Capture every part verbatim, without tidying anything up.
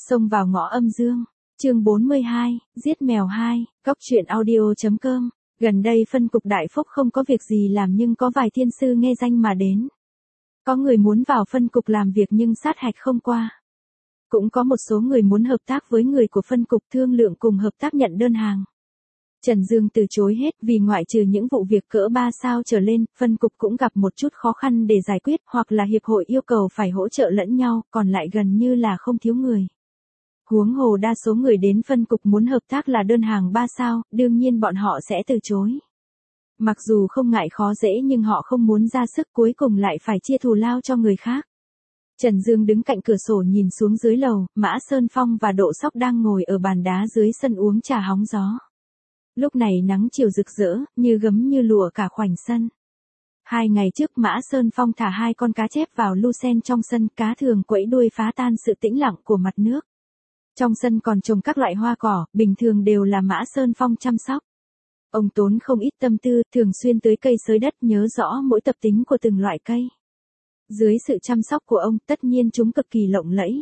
Xông vào ngõ âm dương. Chương bốn mươi hai, giết mèo hai, Cóc truyện audio.com. Gần đây phân cục Đại Phúc không có việc gì làm nhưng có vài thiên sư nghe danh mà đến. Có người muốn vào phân cục làm việc nhưng sát hạch không qua. Cũng có một số người muốn hợp tác với người của phân cục thương lượng cùng hợp tác nhận đơn hàng. Trần Dương từ chối hết vì ngoại trừ những vụ việc cỡ ba sao trở lên, phân cục cũng gặp một chút khó khăn để giải quyết hoặc là hiệp hội yêu cầu phải hỗ trợ lẫn nhau, còn lại gần như là không thiếu người. Huống hồ đa số người đến phân cục muốn hợp tác là đơn hàng ba sao, đương nhiên bọn họ sẽ từ chối. Mặc dù không ngại khó dễ nhưng họ không muốn ra sức cuối cùng lại phải chia thù lao cho người khác. Trần Dương đứng cạnh cửa sổ nhìn xuống dưới lầu, Mã Sơn Phong và Độ Sóc đang ngồi ở bàn đá dưới sân uống trà hóng gió. Lúc này nắng chiều rực rỡ, như gấm như lụa cả khoảnh sân. Hai ngày trước Mã Sơn Phong thả hai con cá chép vào lu sen trong sân, cá thường quẫy đuôi phá tan sự tĩnh lặng của mặt nước. Trong sân còn trồng các loại hoa cỏ, bình thường đều là Mã Sơn Phong chăm sóc. Ông tốn không ít tâm tư, thường xuyên tưới cây xới đất, nhớ rõ mỗi tập tính của từng loại cây. Dưới sự chăm sóc của ông, tất nhiên chúng cực kỳ lộng lẫy.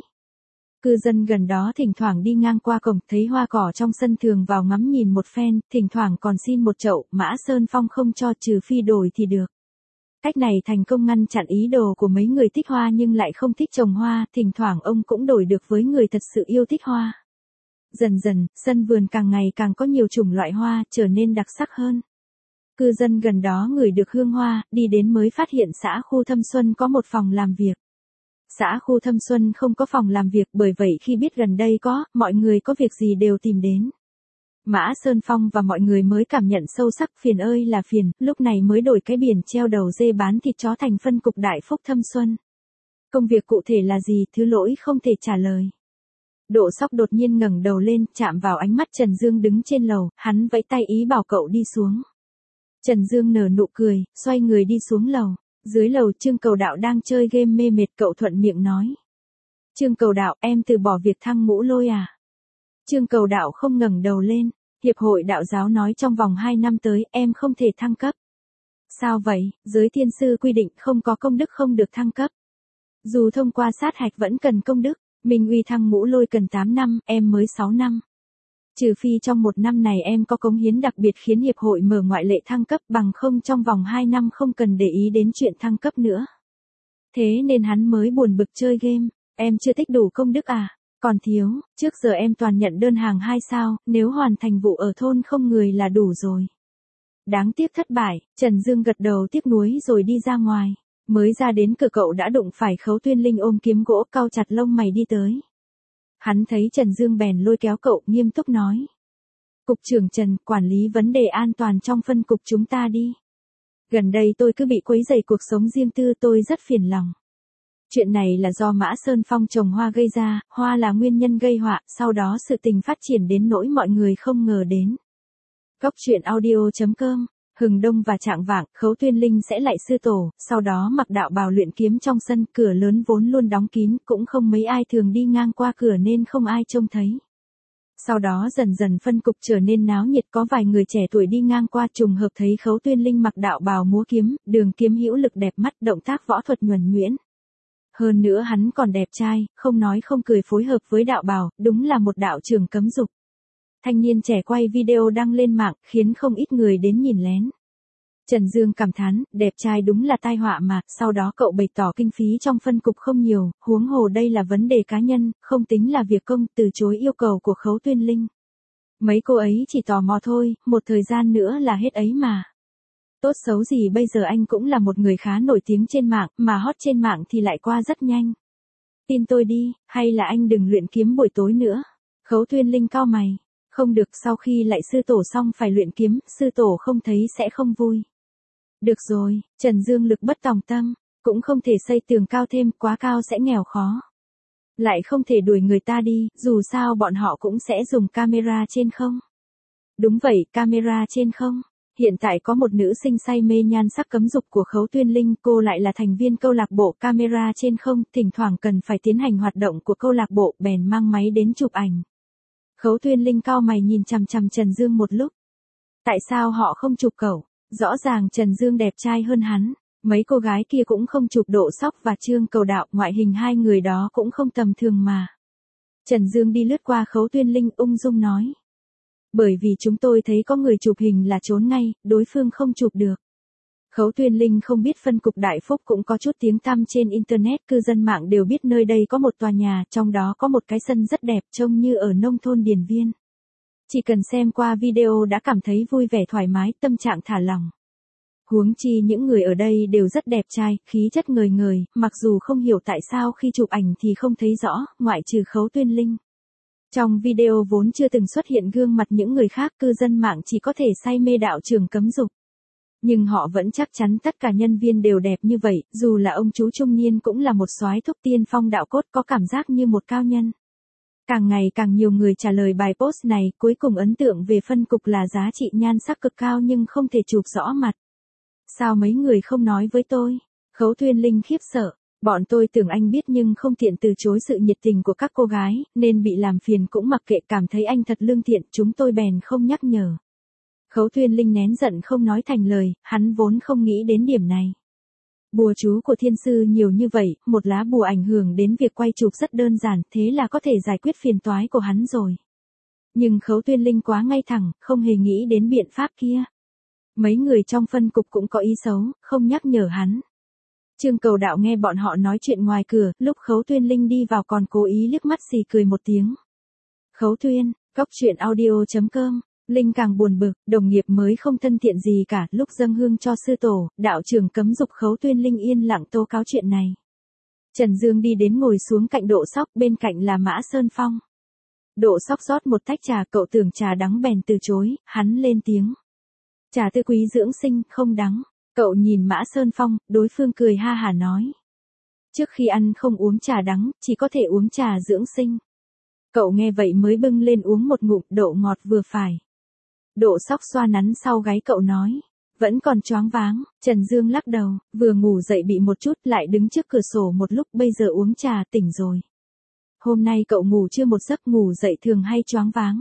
Cư dân gần đó thỉnh thoảng đi ngang qua cổng, thấy hoa cỏ trong sân thường vào ngắm nhìn một phen, thỉnh thoảng còn xin một chậu, Mã Sơn Phong không cho trừ phi đổi thì được. Cách này thành công ngăn chặn ý đồ của mấy người thích hoa nhưng lại không thích trồng hoa, thỉnh thoảng ông cũng đổi được với người thật sự yêu thích hoa. Dần dần, sân vườn càng ngày càng có nhiều chủng loại hoa, trở nên đặc sắc hơn. Cư dân gần đó ngửi được hương hoa, đi đến mới phát hiện xã khu Thâm Xuân có một phòng làm việc. Xã khu Thâm Xuân không có phòng làm việc, bởi vậy khi biết gần đây có, mọi người có việc gì đều tìm đến. Mã Sơn Phong và mọi người mới cảm nhận sâu sắc phiền ơi là phiền, lúc này mới đổi cái biển treo đầu dê bán thịt chó thành phân cục Đại Phúc Thâm Xuân. Công việc cụ thể là gì, Thứ Lỗi không thể trả lời. Độ Sóc đột nhiên ngẩng đầu lên, chạm vào ánh mắt Trần Dương đứng trên lầu, hắn vẫy tay ý bảo cậu đi xuống. Trần Dương nở nụ cười, xoay người đi xuống lầu. Dưới lầu Trương Cầu Đạo đang chơi game mê mệt, cậu thuận miệng nói. Trương Cầu Đạo, em từ bỏ việc thăng ngũ lôi à? Trương Cầu Đạo không ngẩng đầu lên. Hiệp hội đạo giáo nói trong vòng hai năm tới em không thể thăng cấp. Sao vậy? Giới thiên sư quy định không có công đức không được thăng cấp. Dù thông qua sát hạch vẫn cần công đức, Minh Uy thăng ngũ lôi cần tám năm, em mới sáu năm. Trừ phi trong một năm này em có cống hiến đặc biệt khiến hiệp hội mở ngoại lệ thăng cấp, bằng không trong vòng hai năm không cần để ý đến chuyện thăng cấp nữa. Thế nên hắn mới buồn bực chơi game. Em chưa tích đủ công đức à? Còn thiếu, trước giờ em toàn nhận đơn hàng hai sao, nếu hoàn thành vụ ở thôn không người là đủ rồi. Đáng tiếc thất bại, Trần Dương gật đầu tiếc nuối rồi đi ra ngoài. Mới ra đến cửa cậu đã đụng phải Khấu Tuyên Linh ôm kiếm gỗ cau chặt lông mày đi tới. Hắn thấy Trần Dương bèn lôi kéo cậu, nghiêm túc nói. Cục trưởng Trần, quản lý vấn đề an toàn trong phân cục chúng ta đi. Gần đây tôi cứ bị quấy rầy cuộc sống riêng tư, tôi rất phiền lòng. Chuyện này là do Mã Sơn Phong trồng hoa gây ra, hoa là nguyên nhân gây họa, sau đó sự tình phát triển đến nỗi mọi người không ngờ đến. Cóc truyện audio.com. Hừng đông và trạng vạng, Khấu Tuyên Linh sẽ lại sư tổ, sau đó mặc đạo bào luyện kiếm trong sân, cửa lớn vốn luôn đóng kín, cũng không mấy ai thường đi ngang qua cửa nên không ai trông thấy. Sau đó dần dần phân cục trở nên náo nhiệt, có vài người trẻ tuổi đi ngang qua trùng hợp thấy Khấu Tuyên Linh mặc đạo bào múa kiếm, đường kiếm hữu lực đẹp mắt, động tác võ thuật nhuần nhuyễn. Hơn nữa hắn còn đẹp trai, không nói không cười phối hợp với đạo bào, đúng là một đạo trưởng cấm dục. Thanh niên trẻ quay video đăng lên mạng, khiến không ít người đến nhìn lén. Trần Dương cảm thán, đẹp trai đúng là tai họa mà, sau đó cậu bày tỏ kinh phí trong phân cục không nhiều, huống hồ đây là vấn đề cá nhân, không tính là việc công, từ chối yêu cầu của Khấu Tuyên Linh. Mấy cô ấy chỉ tò mò thôi, một thời gian nữa là hết ấy mà. Tốt xấu gì bây giờ anh cũng là một người khá nổi tiếng trên mạng, mà hot trên mạng thì lại qua rất nhanh. Tin tôi đi, hay là anh đừng luyện kiếm buổi tối nữa. Khấu Tuyên Linh cau mày. Không được, sau khi lại sư tổ xong phải luyện kiếm, sư tổ không thấy sẽ không vui. Được rồi, Trần Dương lực bất tòng tâm, cũng không thể xây tường cao thêm, quá cao sẽ nghèo khó. Lại không thể đuổi người ta đi, dù sao bọn họ cũng sẽ dùng camera trên không. Đúng vậy, camera trên không. Hiện tại có một nữ sinh say mê nhan sắc cấm dục của Khấu Tuyên Linh, cô lại là thành viên câu lạc bộ camera trên không, thỉnh thoảng cần phải tiến hành hoạt động của câu lạc bộ, bèn mang máy đến chụp ảnh. Khấu Tuyên Linh cau mày nhìn chằm chằm Trần Dương một lúc. Tại sao họ không chụp cậu? Rõ ràng Trần Dương đẹp trai hơn hắn. Mấy cô gái kia cũng không chụp Độ Sóc và Trương Cầu Đạo, ngoại hình hai người đó cũng không tầm thường mà. Trần Dương đi lướt qua Khấu Tuyên Linh ung dung nói. Bởi vì chúng tôi thấy có người chụp hình là trốn ngay, đối phương không chụp được. Khấu Tuyên Linh không biết phân cục Đại Phúc cũng có chút tiếng tăm trên Internet, cư dân mạng đều biết nơi đây có một tòa nhà, trong đó có một cái sân rất đẹp trông như ở nông thôn Điền Viên. Chỉ cần xem qua video đã cảm thấy vui vẻ thoải mái, tâm trạng thả lỏng. Huống chi những người ở đây đều rất đẹp trai, khí chất ngời ngời, mặc dù không hiểu tại sao khi chụp ảnh thì không thấy rõ, ngoại trừ Khấu Tuyên Linh. Trong video vốn chưa từng xuất hiện gương mặt những người khác, cư dân mạng chỉ có thể say mê đạo trưởng cấm dục. Nhưng họ vẫn chắc chắn tất cả nhân viên đều đẹp như vậy, dù là ông chú trung niên cũng là một soái thúc tiên phong đạo cốt, có cảm giác như một cao nhân. Càng ngày càng nhiều người trả lời bài post này, cuối cùng ấn tượng về phân cục là giá trị nhan sắc cực cao nhưng không thể chụp rõ mặt. Sao mấy người không nói với tôi? Khấu Tuyên Linh khiếp sợ. Bọn tôi tưởng anh biết nhưng không tiện từ chối sự nhiệt tình của các cô gái, nên bị làm phiền cũng mặc kệ, cảm thấy anh thật lương thiện, chúng tôi bèn không nhắc nhở. Khấu Tuyên Linh nén giận không nói thành lời, hắn vốn không nghĩ đến điểm này. Bùa chú của thiên sư nhiều như vậy, một lá bùa ảnh hưởng đến việc quay chụp rất đơn giản, thế là có thể giải quyết phiền toái của hắn rồi. Nhưng Khấu Tuyên Linh quá ngay thẳng, không hề nghĩ đến biện pháp kia. Mấy người trong phân cục cũng có ý xấu, không nhắc nhở hắn. Trương Cầu Đạo nghe bọn họ nói chuyện ngoài cửa, lúc Khấu Tuyên Linh đi vào còn cố ý liếc mắt xì cười một tiếng. Khấu Tuyên, cóc truyện audio chấm com. Linh càng buồn bực, đồng nghiệp mới không thân thiện gì cả, lúc dâng hương cho sư tổ, đạo trưởng cấm dục Khấu Tuyên Linh yên lặng tố cáo chuyện này. Trần Dương đi đến ngồi xuống cạnh Độ Sóc, bên cạnh là Mã Sơn Phong. Độ Sóc rót một tách trà, cậu tưởng trà đắng bèn từ chối, hắn lên tiếng. Trà tươi quý dưỡng sinh, không đắng. Cậu nhìn Mã Sơn Phong, đối phương cười ha hả nói. Trước khi ăn không uống trà đắng, chỉ có thể uống trà dưỡng sinh. Cậu nghe vậy mới bưng lên uống một ngụm, độ ngọt vừa phải. Độ Sóc xoa nắn sau gáy cậu nói. Vẫn còn choáng váng. Trần Dương lắc đầu, vừa ngủ dậy bị một chút, lại đứng trước cửa sổ một lúc, bây giờ uống trà tỉnh rồi. Hôm nay cậu ngủ chưa một giấc, ngủ dậy thường hay choáng váng.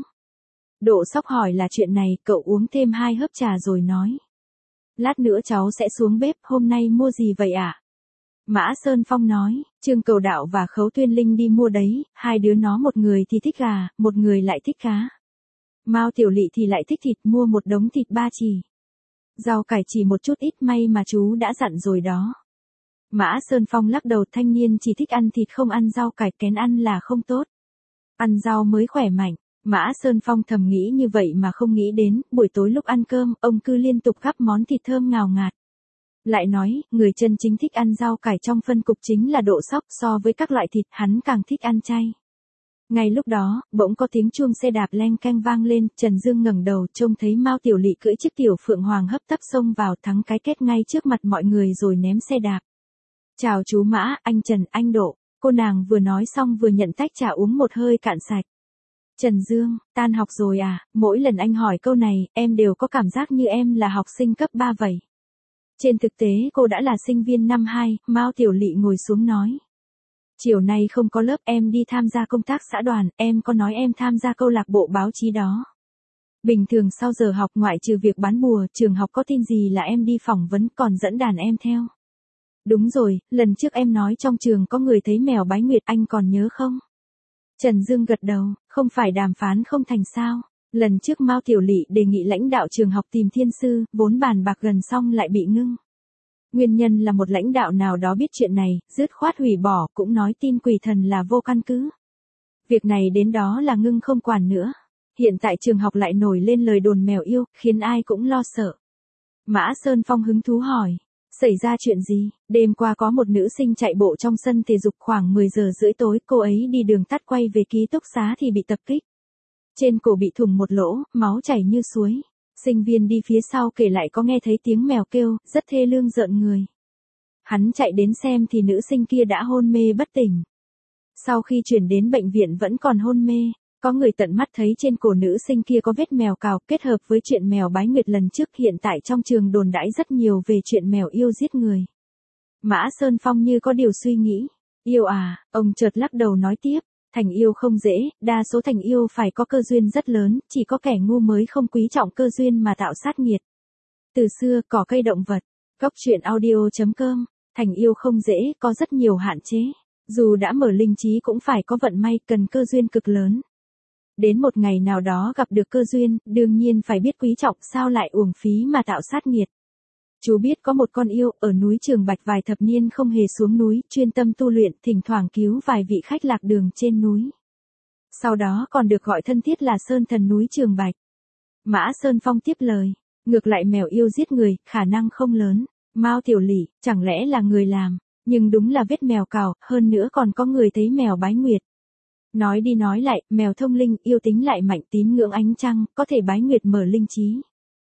Độ Sóc hỏi là chuyện này, cậu uống thêm hai hớp trà rồi nói. Lát nữa cháu sẽ xuống bếp, hôm nay mua gì vậy ạ? À? Mã Sơn Phong nói, Trương Cầu Đạo và Khấu Tuyên Linh đi mua đấy, hai đứa nó một người thì thích gà, một người lại thích cá. Mao Tiểu Lị thì lại thích thịt, mua một đống thịt ba chỉ. Rau cải chỉ một chút ít, may mà chú đã dặn rồi đó. Mã Sơn Phong lắc đầu, thanh niên chỉ thích ăn thịt không ăn rau cải, kén ăn là không tốt. Ăn rau mới khỏe mạnh. Mã Sơn Phong thầm nghĩ như vậy mà không nghĩ đến, buổi tối lúc ăn cơm, ông cứ liên tục gắp món thịt thơm ngào ngạt. Lại nói, người chân chính thích ăn rau cải trong phân cục chính là Độ Sóc, so với các loại thịt, hắn càng thích ăn chay. Ngay lúc đó, bỗng có tiếng chuông xe đạp leng keng vang lên, Trần Dương ngẩng đầu, trông thấy Mao Tiểu Lị cưỡi chiếc tiểu phượng hoàng hấp tấp xông vào, thắng cái kết ngay trước mặt mọi người rồi ném xe đạp. Chào chú Mã, anh Trần, anh Độ. Cô nàng vừa nói xong vừa nhận tách trà uống một hơi cạn sạch. Trần Dương, tan học rồi à? Mỗi lần anh hỏi câu này, em đều có cảm giác như em là học sinh cấp ba vậy. Trên thực tế cô đã là sinh viên năm hai, Mao Tiểu Lị ngồi xuống nói. Chiều nay không có lớp, em đi tham gia công tác xã đoàn, em có nói em tham gia câu lạc bộ báo chí đó. Bình thường sau giờ học ngoại trừ việc bán bùa, trường học có tin gì là em đi phỏng vấn, còn dẫn đàn em theo. Đúng rồi, lần trước em nói trong trường có người thấy mèo bái nguyệt, anh còn nhớ không? Trần Dương gật đầu, không phải đàm phán không thành sao. Lần trước Mao Tiểu Lị đề nghị lãnh đạo trường học tìm thiên sư, vốn bàn bạc gần xong lại bị ngưng. Nguyên nhân là một lãnh đạo nào đó biết chuyện này, dứt khoát hủy bỏ, cũng nói tin quỷ thần là vô căn cứ. Việc này đến đó là ngưng không quản nữa. Hiện tại trường học lại nổi lên lời đồn mèo yêu, khiến ai cũng lo sợ. Mã Sơn Phong hứng thú hỏi. Xảy ra chuyện gì? Đêm qua có một nữ sinh chạy bộ trong sân thể dục khoảng mười giờ rưỡi tối, cô ấy đi đường tắt quay về ký túc xá thì bị tập kích. Trên cổ bị thủng một lỗ, máu chảy như suối. Sinh viên đi phía sau kể lại có nghe thấy tiếng mèo kêu, rất thê lương rợn người. Hắn chạy đến xem thì nữ sinh kia đã hôn mê bất tỉnh. Sau khi chuyển đến bệnh viện vẫn còn hôn mê. Có người tận mắt thấy trên cổ nữ sinh kia có vết mèo cào, kết hợp với chuyện mèo bái nguyệt lần trước, hiện tại trong trường đồn đãi rất nhiều về chuyện mèo yêu giết người. Mã Sơn Phong như có điều suy nghĩ. Yêu à, ông chợt lắc đầu nói tiếp, thành yêu không dễ, đa số thành yêu phải có cơ duyên rất lớn, chỉ có kẻ ngu mới không quý trọng cơ duyên mà tạo sát nghiệt. Từ xưa, cỏ cây động vật, cóc truyện audio chấm com, thành yêu không dễ, có rất nhiều hạn chế. Dù đã mở linh trí cũng phải có vận may, cần cơ duyên cực lớn. Đến một ngày nào đó gặp được cơ duyên, đương nhiên phải biết quý trọng, sao lại uổng phí mà tạo sát nghiệt. Chú biết có một con yêu ở núi Trường Bạch vài thập niên không hề xuống núi, chuyên tâm tu luyện, thỉnh thoảng cứu vài vị khách lạc đường trên núi. Sau đó còn được gọi thân thiết là Sơn Thần núi Trường Bạch. Mã Sơn Phong tiếp lời, ngược lại mèo yêu giết người, khả năng không lớn. Mao Tiểu Lỷ, chẳng lẽ là người làm, nhưng đúng là vết mèo cào, hơn nữa còn có người thấy mèo bái nguyệt. Nói đi nói lại, mèo thông linh, yêu tính lại mạnh, tín ngưỡng ánh trăng, có thể bái nguyệt mở linh trí.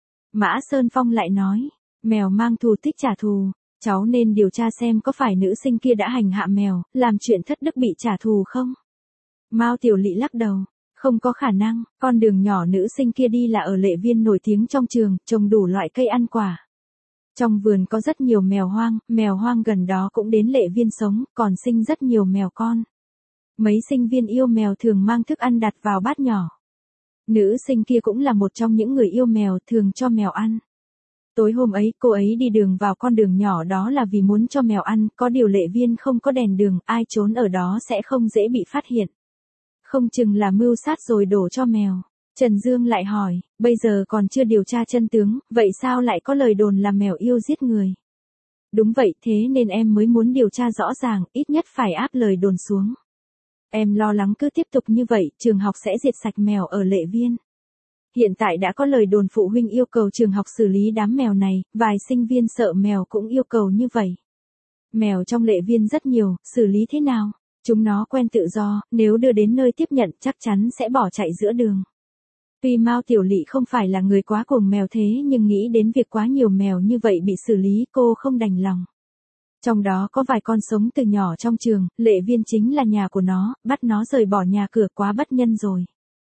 Mã Sơn Phong lại nói, mèo mang thù tích trả thù, cháu nên điều tra xem có phải nữ sinh kia đã hành hạ mèo, làm chuyện thất đức bị trả thù không? Mao Tiểu Lỷ lắc đầu, không có khả năng, con đường nhỏ nữ sinh kia đi là ở Lệ Viên nổi tiếng trong trường, trồng đủ loại cây ăn quả. Trong vườn có rất nhiều mèo hoang, mèo hoang gần đó cũng đến Lệ Viên sống, còn sinh rất nhiều mèo con. Mấy sinh viên yêu mèo thường mang thức ăn đặt vào bát nhỏ. Nữ sinh kia cũng là một trong những người yêu mèo, thường cho mèo ăn. Tối hôm ấy, cô ấy đi đường vào con đường nhỏ đó là vì muốn cho mèo ăn, có điều Lệ Viên không có đèn đường, ai trốn ở đó sẽ không dễ bị phát hiện. Không chừng là mưu sát rồi đổ cho mèo. Trần Dương lại hỏi, bây giờ còn chưa điều tra chân tướng, vậy sao lại có lời đồn là mèo yêu giết người? Đúng vậy, thế nên em mới muốn điều tra rõ ràng, ít nhất phải áp lời đồn xuống. Em lo lắng cứ tiếp tục như vậy, trường học sẽ diệt sạch mèo ở Lệ Viên. Hiện tại đã có lời đồn phụ huynh yêu cầu trường học xử lý đám mèo này, vài sinh viên sợ mèo cũng yêu cầu như vậy. Mèo trong Lệ Viên rất nhiều, xử lý thế nào? Chúng nó quen tự do, nếu đưa đến nơi tiếp nhận chắc chắn sẽ bỏ chạy giữa đường. Tuy Mao Tiểu Lỷ không phải là người quá cuồng mèo thế nhưng nghĩ đến việc quá nhiều mèo như vậy bị xử lý cô không đành lòng. Trong đó có vài con sống từ nhỏ trong trường, Lệ Viên chính là nhà của nó, bắt nó rời bỏ nhà cửa quá bất nhân rồi.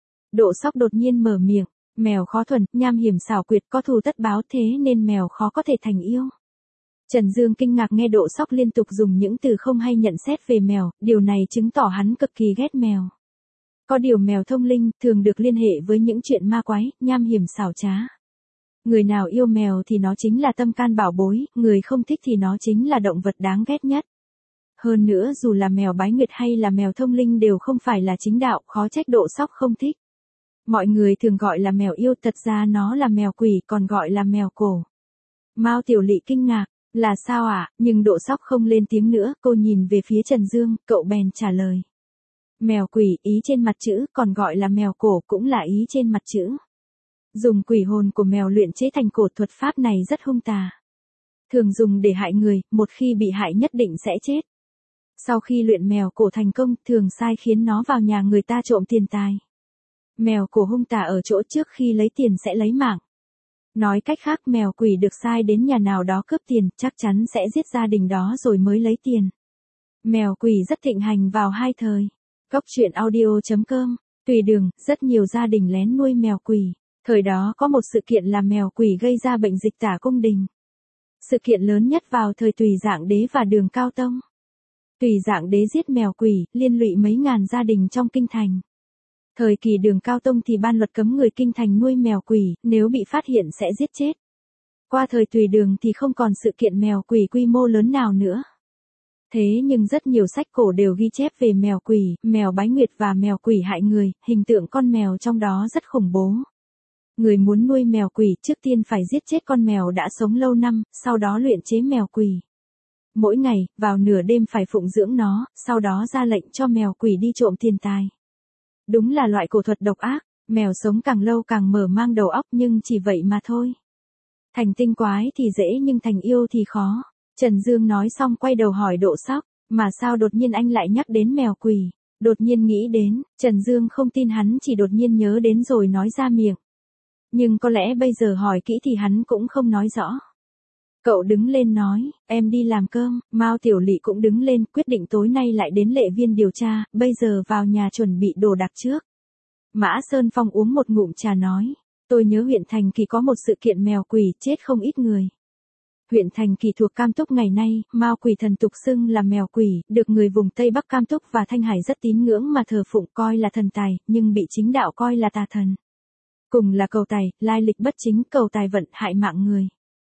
Độ Sóc đột nhiên mở miệng, mèo khó thuần, nham hiểm xảo quyệt, có thù tất báo, thế nên mèo khó có thể thành yêu. Trần Dương kinh ngạc nghe Độ Sóc liên tục dùng những từ không hay nhận xét về mèo, điều này chứng tỏ hắn cực kỳ ghét mèo. Có điều mèo thông linh thường được liên hệ với những chuyện ma quái, nham hiểm xảo trá. Người nào yêu mèo thì nó chính là tâm can bảo bối, người không thích thì nó chính là động vật đáng ghét nhất. Hơn nữa dù là mèo bái nguyệt hay là mèo thông linh đều không phải là chính đạo, khó trách Độ Sóc không thích. Mọi người thường gọi là mèo yêu, thật ra nó là mèo quỷ, còn gọi là mèo cổ. Mao Tiểu Lỷ kinh ngạc, là sao ạ? À? Nhưng Độ Sóc không lên tiếng nữa, cô nhìn về phía Trần Dương, cậu bèn trả lời. Mèo quỷ, ý trên mặt chữ, còn gọi là mèo cổ cũng là ý trên mặt chữ. Dùng quỷ hồn của mèo luyện chế thành cổ thuật pháp này rất hung tà. Thường dùng để hại người, một khi bị hại nhất định sẽ chết. Sau khi luyện mèo cổ thành công, thường sai khiến nó vào nhà người ta trộm tiền tài. Mèo cổ hung tà ở chỗ trước khi lấy tiền sẽ lấy mạng. Nói cách khác mèo quỷ được sai đến nhà nào đó cướp tiền, chắc chắn sẽ giết gia đình đó rồi mới lấy tiền. Mèo quỷ rất thịnh hành vào hai thời. Cóc truyện audio chấm com, tùy đường, rất nhiều gia đình lén nuôi mèo quỷ. Thời đó có một sự kiện là mèo quỷ gây ra bệnh dịch tả cung đình. Sự kiện lớn nhất vào thời Tùy Dạng Đế và Đường Cao Tông. Tùy Dạng Đế giết mèo quỷ, liên lụy mấy ngàn gia đình trong kinh thành. Thời kỳ Đường Cao Tông thì ban luật cấm người kinh thành nuôi mèo quỷ, nếu bị phát hiện sẽ giết chết. Qua thời Tùy Đường thì không còn sự kiện mèo quỷ quy mô lớn nào nữa. Thế nhưng rất nhiều sách cổ đều ghi chép về mèo quỷ, mèo bái nguyệt và mèo quỷ hại người, hình tượng con mèo trong đó rất khủng bố. Người muốn nuôi mèo quỷ trước tiên phải giết chết con mèo đã sống lâu năm, sau đó luyện chế mèo quỷ. Mỗi ngày, vào nửa đêm phải phụng dưỡng nó, sau đó ra lệnh cho mèo quỷ đi trộm tiền tài. Đúng là loại cổ thuật độc ác, mèo sống càng lâu càng mở mang đầu óc nhưng chỉ vậy mà thôi. Thành tinh quái thì dễ nhưng thành yêu thì khó. Trần Dương nói xong quay đầu hỏi Độ Sóc, mà sao đột nhiên anh lại nhắc đến mèo quỷ? Đột nhiên nghĩ đến, Trần Dương không tin hắn chỉ đột nhiên nhớ đến rồi nói ra miệng. Nhưng có lẽ bây giờ hỏi kỹ thì hắn cũng không nói rõ. Cậu đứng lên nói, em đi làm cơm, Mao Tiểu Lỷ cũng đứng lên quyết định tối nay lại đến Lệ Viên điều tra, bây giờ vào nhà chuẩn bị đồ đạc trước. Mã Sơn Phong uống một ngụm trà nói, tôi nhớ huyện Thành Kỳ có một sự kiện mèo quỷ chết không ít người. Huyện Thành Kỳ thuộc Cam Túc ngày nay, Mao quỷ thần tục xưng là mèo quỷ, được người vùng Tây Bắc Cam Túc và Thanh Hải rất tín ngưỡng mà thờ phụng coi là thần tài, nhưng bị chính đạo coi là tà thần. Cùng là cầu tài, lai lịch bất chính, cầu tài vận hại mạng người.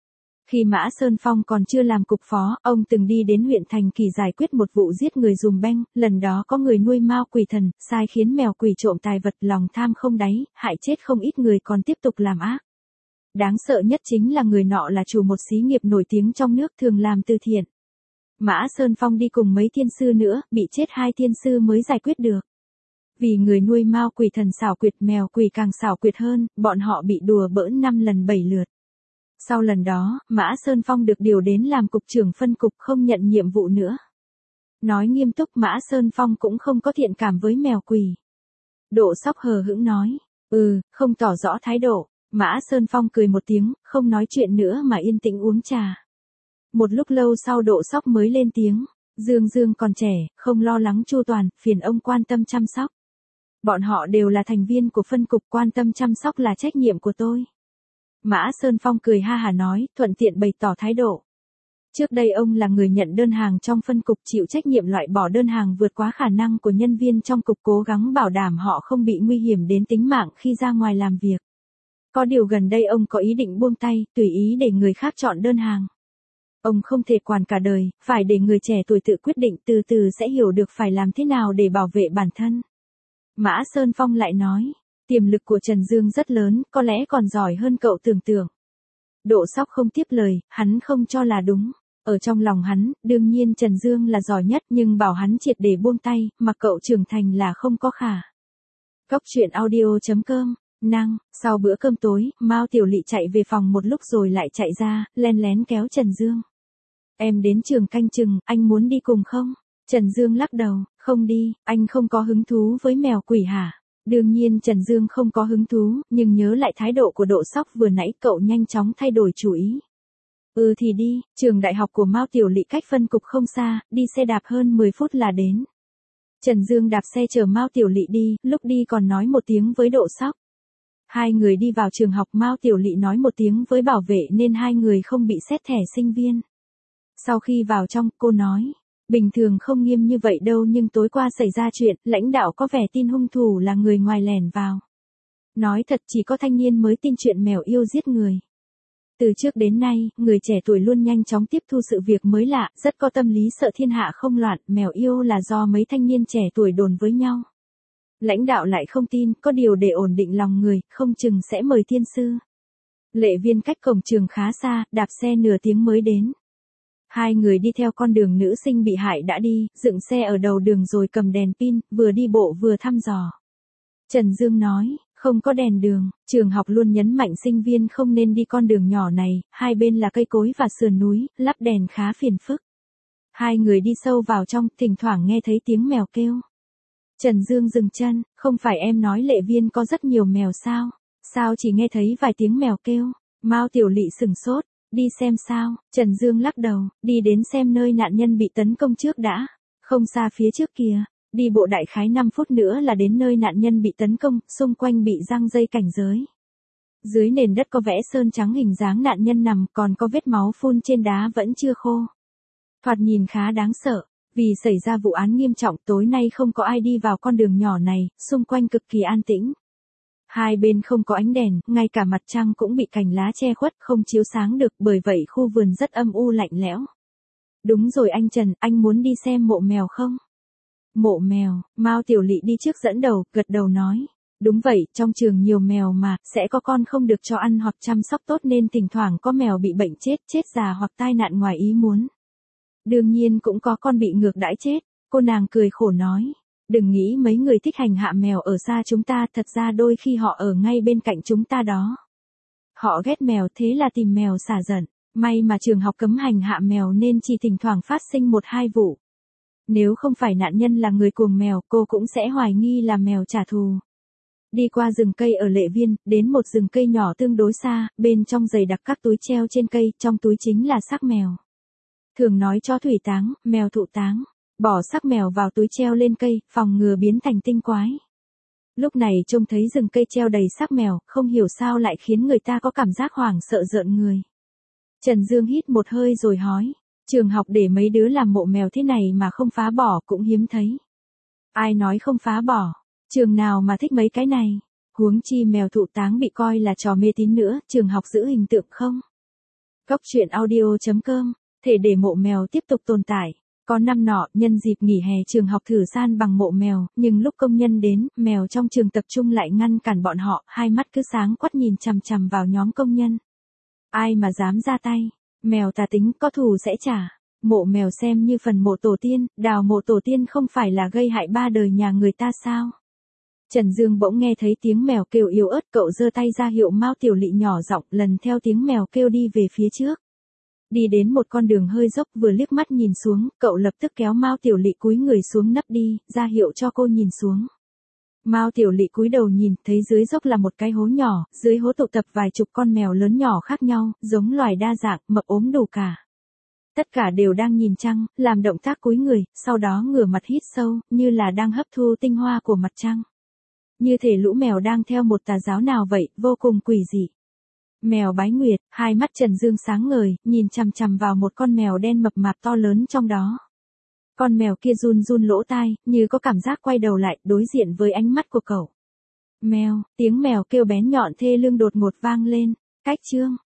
Khi Mã Sơn Phong còn chưa làm cục phó, ông từng đi đến huyện Thành Kỳ giải quyết một vụ giết người dùm beng, lần đó có người nuôi mao quỷ thần, sai khiến mèo quỷ trộm tài vật, lòng tham không đáy, hại chết không ít người còn tiếp tục làm ác. Đáng sợ nhất chính là người nọ là chủ một xí nghiệp nổi tiếng trong nước thường làm từ thiện. Mã Sơn Phong đi cùng mấy thiên sư nữa, bị chết hai thiên sư mới giải quyết được. Vì người nuôi mao quỷ thần xảo quyệt, mèo quỷ càng xảo quyệt hơn, bọn họ bị đùa bỡn năm lần bảy lượt. Sau lần đó, Mã Sơn Phong được điều đến làm cục trưởng phân cục, không nhận nhiệm vụ nữa. Nói nghiêm túc, Mã Sơn Phong cũng không có thiện cảm với mèo quỷ. Độ Sóc hờ hững nói, ừ, không tỏ rõ thái độ. Mã Sơn Phong cười một tiếng, không nói chuyện nữa mà yên tĩnh uống trà. Một lúc lâu sau Độ Sóc mới lên tiếng, Dương Dương còn trẻ, không lo lắng chu toàn, phiền ông quan tâm chăm sóc. Bọn họ đều là thành viên của phân cục, quan tâm chăm sóc là trách nhiệm của tôi. Mã Sơn Phong cười ha hả nói, thuận tiện bày tỏ thái độ. Trước đây ông là người nhận đơn hàng trong phân cục, chịu trách nhiệm loại bỏ đơn hàng vượt quá khả năng của nhân viên trong cục, cố gắng bảo đảm họ không bị nguy hiểm đến tính mạng khi ra ngoài làm việc. Có điều gần đây ông có ý định buông tay, tùy ý để người khác chọn đơn hàng. Ông không thể quản cả đời, phải để người trẻ tuổi tự quyết định, từ từ sẽ hiểu được phải làm thế nào để bảo vệ bản thân. Mã Sơn Phong lại nói, tiềm lực của Trần Dương rất lớn, có lẽ còn giỏi hơn cậu tưởng tượng. Độ Sóc không tiếp lời, hắn không cho là đúng. Ở trong lòng hắn, đương nhiên Trần Dương là giỏi nhất, nhưng bảo hắn triệt để buông tay, mà cậu trưởng thành là không có khả. Cốc truyện audio chấm com. Năng, sau bữa cơm tối, Mao Tiểu Lị chạy về phòng một lúc rồi lại chạy ra, len lén kéo Trần Dương. Em đến trường canh chừng, anh muốn đi cùng không? Trần Dương lắc đầu, không đi, anh không có hứng thú với mèo quỷ hả? Đương nhiên Trần Dương không có hứng thú, nhưng nhớ lại thái độ của Độ Sóc vừa nãy, cậu nhanh chóng thay đổi chủ ý. Ừ thì đi, trường đại học của Mao Tiểu Lị cách phân cục không xa, đi xe đạp hơn mười phút là đến. Trần Dương đạp xe chở Mao Tiểu Lị đi, lúc đi còn nói một tiếng với Độ Sóc. Hai người đi vào trường học, Mao Tiểu Lị nói một tiếng với bảo vệ nên hai người không bị xét thẻ sinh viên. Sau khi vào trong, cô nói, bình thường không nghiêm như vậy đâu nhưng tối qua xảy ra chuyện, lãnh đạo có vẻ tin hung thủ là người ngoài lẻn vào. Nói thật chỉ có thanh niên mới tin chuyện mèo yêu giết người. Từ trước đến nay, người trẻ tuổi luôn nhanh chóng tiếp thu sự việc mới lạ, rất có tâm lý sợ thiên hạ không loạn, mèo yêu là do mấy thanh niên trẻ tuổi đồn với nhau. Lãnh đạo lại không tin, có điều để ổn định lòng người, không chừng sẽ mời thiên sư. Lệ Viên cách cổng trường khá xa, đạp xe nửa tiếng mới đến. Hai người đi theo con đường nữ sinh bị hại đã đi, dựng xe ở đầu đường rồi cầm đèn pin, vừa đi bộ vừa thăm dò. Trần Dương nói, không có đèn đường, trường học luôn nhấn mạnh sinh viên không nên đi con đường nhỏ này, hai bên là cây cối và sườn núi, lắp đèn khá phiền phức. Hai người đi sâu vào trong, thỉnh thoảng nghe thấy tiếng mèo kêu. Trần Dương dừng chân, không phải em nói Lệ Viên có rất nhiều mèo sao? Sao chỉ nghe thấy vài tiếng mèo kêu? Mao Tiểu Lị sừng sốt, đi xem sao? Trần Dương lắc đầu, đi đến xem nơi nạn nhân bị tấn công trước đã. Không xa phía trước kìa, đi bộ đại khái năm phút nữa là đến nơi nạn nhân bị tấn công, xung quanh bị giăng dây cảnh giới. Dưới nền đất có vẽ sơn trắng hình dáng nạn nhân nằm, còn có vết máu phun trên đá vẫn chưa khô. Thoạt nhìn khá đáng sợ. Vì xảy ra vụ án nghiêm trọng, tối nay không có ai đi vào con đường nhỏ này, xung quanh cực kỳ an tĩnh. Hai bên không có ánh đèn, ngay cả mặt trăng cũng bị cành lá che khuất, không chiếu sáng được, bởi vậy khu vườn rất âm u lạnh lẽo. Đúng rồi anh Trần, anh muốn đi xem mộ mèo không? Mộ mèo, Mao Tiểu Lị đi trước dẫn đầu, gật đầu nói. Đúng vậy, trong trường nhiều mèo mà, sẽ có con không được cho ăn hoặc chăm sóc tốt nên thỉnh thoảng có mèo bị bệnh chết, chết già hoặc tai nạn ngoài ý muốn. Đương nhiên cũng có con bị ngược đãi chết, cô nàng cười khổ nói. Đừng nghĩ mấy người thích hành hạ mèo ở xa chúng ta, thật ra đôi khi họ ở ngay bên cạnh chúng ta đó. Họ ghét mèo thế là tìm mèo xả giận, may mà trường học cấm hành hạ mèo nên chỉ thỉnh thoảng phát sinh một hai vụ. Nếu không phải nạn nhân là người cuồng mèo, cô cũng sẽ hoài nghi là mèo trả thù. Đi qua rừng cây ở Lệ Viên, đến một rừng cây nhỏ tương đối xa, bên trong dày đặc các túi treo trên cây, trong túi chính là xác mèo. Thường nói chó thủy táng, mèo thụ táng, bỏ xác mèo vào túi treo lên cây, phòng ngừa biến thành tinh quái. Lúc này trông thấy rừng cây treo đầy xác mèo, không hiểu sao lại khiến người ta có cảm giác hoảng sợ rợn người. Trần Dương hít một hơi rồi hỏi, trường học để mấy đứa làm mộ mèo thế này mà không phá bỏ cũng hiếm thấy. Ai nói không phá bỏ, trường nào mà thích mấy cái này, huống chi mèo thụ táng bị coi là trò mê tín nữa, trường học giữ hình tượng không? Cóc truyện audio chấm com, thể để mộ mèo tiếp tục tồn tại. Có năm nọ, nhân dịp nghỉ hè trường học thử san bằng mộ mèo, nhưng lúc công nhân đến, mèo trong trường tập trung lại ngăn cản bọn họ, hai mắt cứ sáng quắc nhìn chằm chằm vào nhóm công nhân. Ai mà dám ra tay, mèo tà tính có thù sẽ trả. Mộ mèo xem như phần mộ tổ tiên, đào mộ tổ tiên không phải là gây hại ba đời nhà người ta sao? Trần Dương bỗng nghe thấy tiếng mèo kêu yếu ớt, cậu giơ tay ra hiệu Mao Tiểu Lị nhỏ giọng lần theo tiếng mèo kêu đi về phía trước. Đi đến một con đường hơi dốc, vừa liếc mắt nhìn xuống, cậu lập tức kéo Mao Tiểu Lị cúi người xuống nấp đi, ra hiệu cho cô nhìn xuống. Mao Tiểu Lị cúi đầu nhìn, thấy dưới dốc là một cái hố nhỏ, dưới hố tụ tập vài chục con mèo lớn nhỏ khác nhau, giống loài đa dạng, mập ốm đủ cả. Tất cả đều đang nhìn trăng, làm động tác cúi người, sau đó ngửa mặt hít sâu, như là đang hấp thu tinh hoa của mặt trăng. Như thể lũ mèo đang theo một tà giáo nào vậy, vô cùng quỷ dị. Mèo bái nguyệt, hai mắt Trần Dương sáng ngời, nhìn chằm chằm vào một con mèo đen mập mạp to lớn trong đó. Con mèo kia run run lỗ tai, như có cảm giác quay đầu lại, đối diện với ánh mắt của cậu. Mèo, tiếng mèo kêu bén nhọn thê lương đột ngột vang lên. Cách chương,